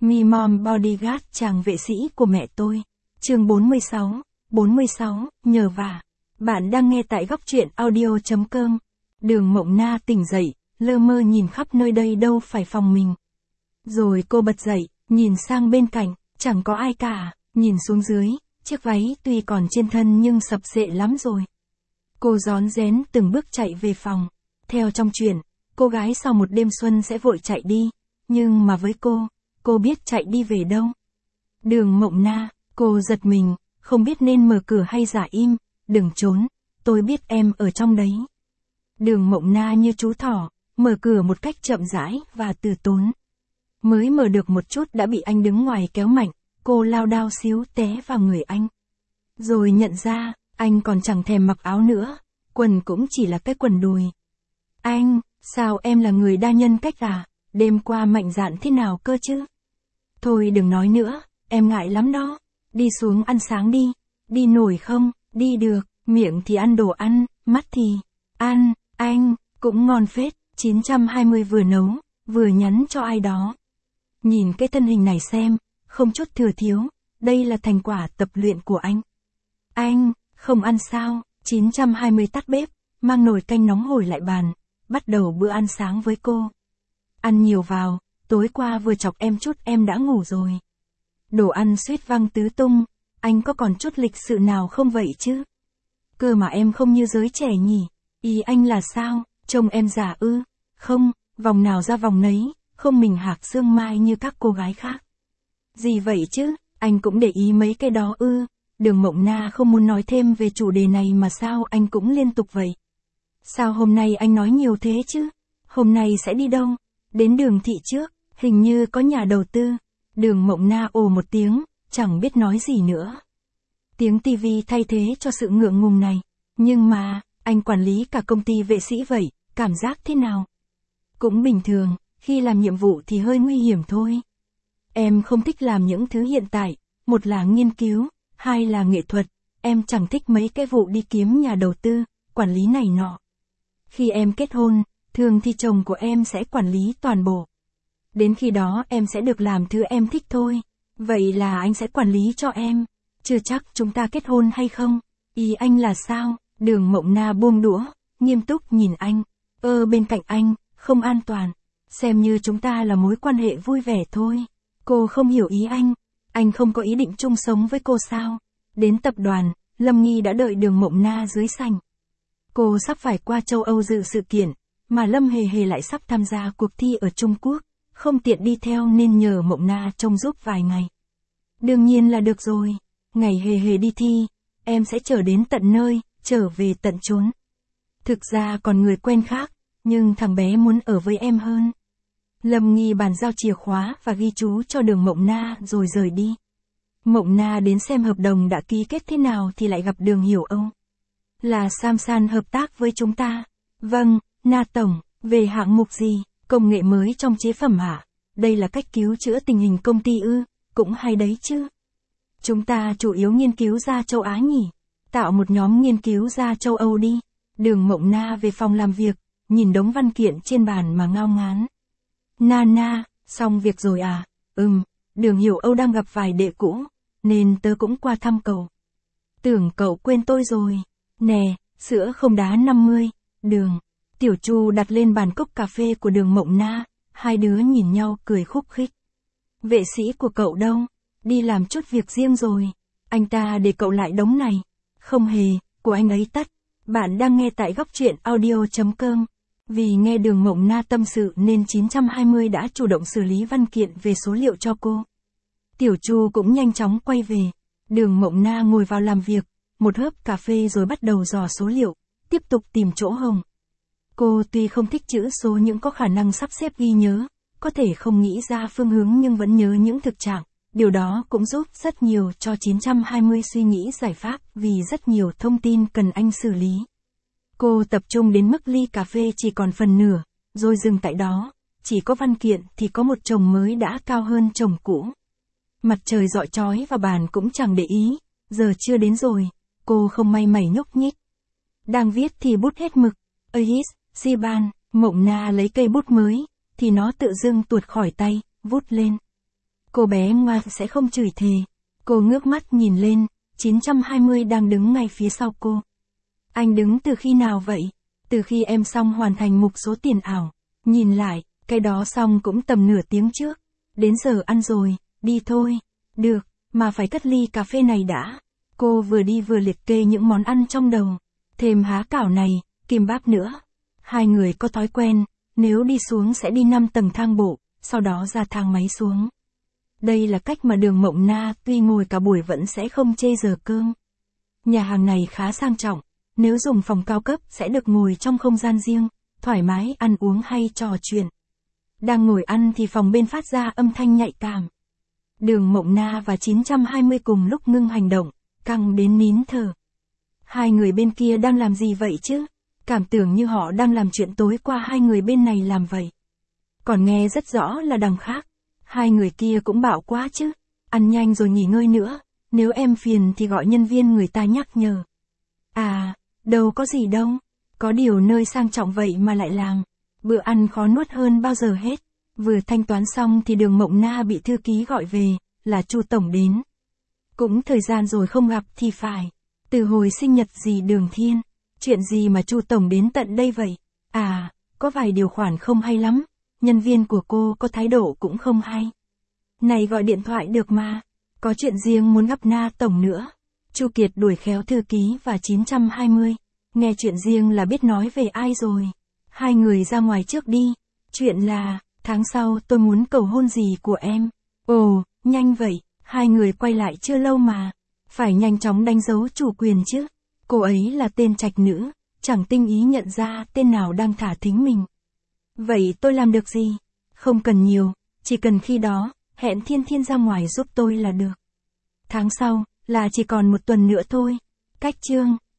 Me Mom Bodyguard chàng vệ sĩ của mẹ tôi. Chương 46, nhờ vả. Bạn đang nghe tại góc truyện audio.com. Đường Mộng Na tỉnh dậy, lơ mơ nhìn khắp nơi đây đâu phải phòng mình. Rồi cô bật dậy, nhìn sang bên cạnh, chẳng có ai cả, nhìn xuống dưới, chiếc váy tuy còn trên thân nhưng sập xệ lắm rồi. Cô rón rén từng bước chạy về phòng. Theo trong truyện, cô gái sau một đêm xuân sẽ vội chạy đi, nhưng mà với cô biết chạy đi về đâu. Đường Mộng Na, cô giật mình, không biết nên mở cửa hay giả im. Đừng trốn, tôi biết em ở trong đấy. Đường Mộng Na như chú thỏ, mở cửa một cách chậm rãi và từ tốn. Mới mở được một chút đã bị anh đứng ngoài kéo mạnh, cô lao đao xíu té vào người anh. Rồi nhận ra, anh còn chẳng thèm mặc áo nữa, quần cũng chỉ là cái quần đùi. Anh, sao em là người đa nhân cách à, đêm qua mạnh dạn thế nào cơ chứ? Thôi đừng nói nữa, em ngại lắm đó, đi xuống ăn sáng đi, đi nổi không, đi được, miệng thì ăn đồ ăn, mắt thì ăn, anh, cũng ngon phết, 920 vừa nấu, vừa nhắn cho ai đó. Nhìn cái thân hình này xem, không chút thừa thiếu, đây là thành quả tập luyện của anh. Anh, không ăn sao, 920 tắt bếp, mang nồi canh nóng hổi lại bàn, bắt đầu bữa ăn sáng với cô. Ăn nhiều vào, tối qua vừa chọc em chút em đã ngủ rồi. Đồ ăn suýt văng tứ tung, anh có còn chút lịch sự nào không vậy chứ? Cơ mà em không như giới trẻ nhỉ, ý anh là sao, trông em già ư? Không, vòng nào ra vòng nấy, không mình hạc xương mai như các cô gái khác. Gì vậy chứ, anh cũng để ý mấy cái đó ư? Đường Mộng Na không muốn nói thêm về chủ đề này mà sao anh cũng liên tục vậy? Sao hôm nay anh nói nhiều thế chứ? Hôm nay sẽ đi đâu? Đến đường thị trước, hình như có nhà đầu tư. Đường Mộng Na ồ một tiếng, chẳng biết nói gì nữa. Tiếng tivi thay thế cho sự ngượng ngùng này. Nhưng mà, anh quản lý cả công ty vệ sĩ vậy, cảm giác thế nào? Cũng bình thường, khi làm nhiệm vụ thì hơi nguy hiểm thôi. Em không thích làm những thứ hiện tại, một là nghiên cứu, hai là nghệ thuật, em chẳng thích mấy cái vụ đi kiếm nhà đầu tư, quản lý này nọ. Khi em kết hôn, thường thì chồng của em sẽ quản lý toàn bộ. Đến khi đó em sẽ được làm thứ em thích thôi. Vậy là anh sẽ quản lý cho em. Chưa chắc chúng ta kết hôn hay không? Ý anh là sao? Đường Mộng Na buông đũa, nghiêm túc nhìn anh. Bên cạnh anh, không an toàn. Xem như chúng ta là mối quan hệ vui vẻ thôi. Cô không hiểu ý anh. Anh không có ý định chung sống với cô sao? Đến tập đoàn, Lâm Nghi đã đợi Đường Mộng Na dưới sảnh. Cô sắp phải qua châu Âu dự sự kiện, mà Lâm Hề Hề lại sắp tham gia cuộc thi ở Trung Quốc. Không tiện đi theo nên nhờ Mộng Na trông giúp vài ngày. Đương nhiên là được rồi. Ngày Hề Hề đi thi, em sẽ trở đến tận nơi, trở về tận chốn. Thực ra còn người quen khác, nhưng thằng bé muốn ở với em hơn. Lâm Nghi bàn giao chìa khóa và ghi chú cho Đường Mộng Na rồi rời đi. Mộng Na đến xem hợp đồng đã ký kết thế nào thì lại gặp Đường Hiểu Âu. Là Samsan hợp tác với chúng ta. Vâng, Na Tổng, về hạng mục gì? Công nghệ mới trong chế phẩm hả? Đây là cách cứu chữa tình hình công ty ư? Cũng hay đấy chứ. Chúng ta chủ yếu nghiên cứu ra châu Á nhỉ? Tạo một nhóm nghiên cứu ra châu Âu đi. Đường Mộng Na về phòng làm việc, nhìn đống văn kiện trên bàn mà ngao ngán. Na, xong việc rồi à? Đường Hiểu Âu đang gặp vài đệ cũ, nên tớ cũng qua thăm cậu. Tưởng cậu quên tôi rồi. Nè, sữa không đá 50, đường. Tiểu Chu đặt lên bàn cốc cà phê của Đường Mộng Na, hai đứa nhìn nhau cười khúc khích. Vệ sĩ của cậu đâu? Đi làm chút việc riêng rồi. Anh ta để cậu lại đống này. Không hề, của anh ấy tắt. Bạn đang nghe tại góc truyện audio.com. Vì nghe Đường Mộng Na tâm sự nên 920 đã chủ động xử lý văn kiện về số liệu cho cô. Tiểu Chu cũng nhanh chóng quay về. Đường Mộng Na ngồi vào làm việc, một hớp cà phê rồi bắt đầu dò số liệu, tiếp tục tìm chỗ hổng. Cô tuy không thích chữ số nhưng có khả năng sắp xếp ghi nhớ, có thể không nghĩ ra phương hướng nhưng vẫn nhớ những thực trạng. Điều đó cũng giúp rất nhiều cho 920 suy nghĩ giải pháp vì rất nhiều thông tin cần anh xử lý. Cô tập trung đến mức ly cà phê chỉ còn phần nửa, rồi dừng tại đó. Chỉ có văn kiện thì có một chồng mới đã cao hơn chồng cũ. Mặt trời rọi chói vào bàn cũng chẳng để ý, giờ chưa đến rồi, cô không may mảy nhúc nhích. Đang viết thì bút hết mực. Siban, Mộng Na lấy cây bút mới, thì nó tự dưng tuột khỏi tay, vút lên. Cô bé ngoan sẽ không chửi thề. Cô ngước mắt nhìn lên, 920 đang đứng ngay phía sau cô. Anh đứng từ khi nào vậy? Từ khi em xong hoàn thành mục số tiền ảo. Nhìn lại, cái đó xong cũng tầm nửa tiếng trước. Đến giờ ăn rồi, đi thôi. Được, mà phải cất ly cà phê này đã. Cô vừa đi vừa liệt kê những món ăn trong đầu. Thêm há cảo này, kim báp nữa. Hai người có thói quen, nếu đi xuống sẽ đi 5 tầng thang bộ, sau đó ra thang máy xuống. Đây là cách mà Đường Mộng Na tuy ngồi cả buổi vẫn sẽ không chê giờ cơm. Nhà hàng này khá sang trọng, nếu dùng phòng cao cấp sẽ được ngồi trong không gian riêng, thoải mái ăn uống hay trò chuyện. Đang ngồi ăn thì phòng bên phát ra âm thanh nhạy cảm. Đường Mộng Na và 920 cùng lúc ngưng hành động, căng đến nín thở. Hai người bên kia đang làm gì vậy chứ? Cảm tưởng như họ đang làm chuyện tối qua hai người bên này làm vậy. Còn nghe rất rõ là đằng khác. Hai người kia cũng bạo quá chứ. Ăn nhanh rồi nghỉ ngơi nữa. Nếu em phiền thì gọi nhân viên người ta nhắc nhở. À, đâu có gì đâu. Có điều nơi sang trọng vậy mà lại làm. Bữa ăn khó nuốt hơn bao giờ hết. Vừa thanh toán xong thì Đường Mộng Na bị thư ký gọi về, là Chu tổng đến. Cũng thời gian rồi không gặp thì phải. Từ hồi sinh nhật dì Đường Thiên. Chuyện gì mà Chu tổng đến tận đây vậy? À, có vài điều khoản không hay lắm. Nhân viên của cô có thái độ cũng không hay. Này gọi điện thoại được mà. Có chuyện riêng muốn gặp Na tổng nữa. Chu Kiệt đuổi khéo thư ký và 920. Nghe chuyện riêng là biết nói về ai rồi. Hai người ra ngoài trước đi. Chuyện là, tháng sau tôi muốn cầu hôn dì của em. Ồ, nhanh vậy. Hai người quay lại chưa lâu mà. Phải nhanh chóng đánh dấu chủ quyền chứ. Cô ấy là tên trạch nữ. Chẳng tinh ý nhận ra tên nào đang thả thính mình. Vậy tôi làm được gì? Không cần nhiều, chỉ cần khi đó, hẹn Thiên Thiên ra ngoài giúp tôi là được. Tháng sau, là chỉ còn 1 tuần nữa thôi. Cách chương.